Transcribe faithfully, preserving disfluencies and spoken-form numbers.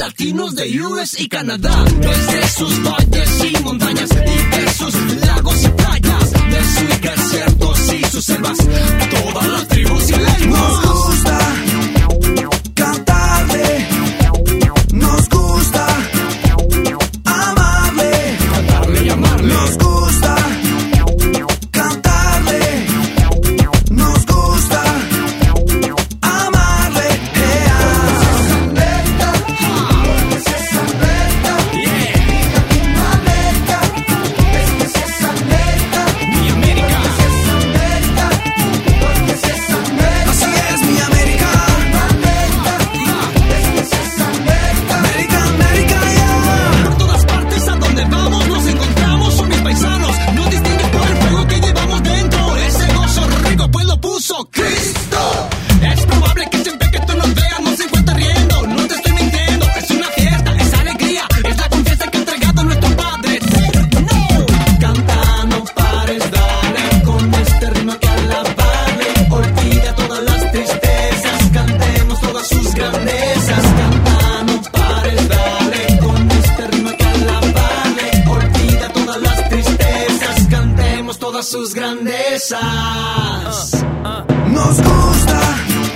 latinos de U S y Canadá. Desde sus valles y montañas y de sus lagos y playas, de sus desiertos y sus selvas, todas las tribus y lenguas. Nos gusta cantarle, nos gusta amarle, cantarle y amarle. Nos gusta cantarle, nos gusta amarle. América, porque si es América, yeah. América, es que si es América, mi América, si es América, porque si es América, así es mi América. América, es que si es América, América, América, yeah. Por todas partes a donde vamos nos encontramos, son mis paisanos. Nos distinguen por el fuego que llevamos dentro. Ese gozo rico pues lo puso Cristo. Es probable que siempre que tú nos veas nos encuentres riendo. No te estoy mintiendo, es una fiesta, es alegría, es la confianza que ha entregado nuestro Padre. No, canta, no pares, dale, con este ritmo que alabarle. Olvida todas las tristezas, cantemos todas sus grandezas. Canta, no pares, dale, con este ritmo que alabarle. Olvida todas las tristezas, cantemos todas sus grandezas. Nos gusta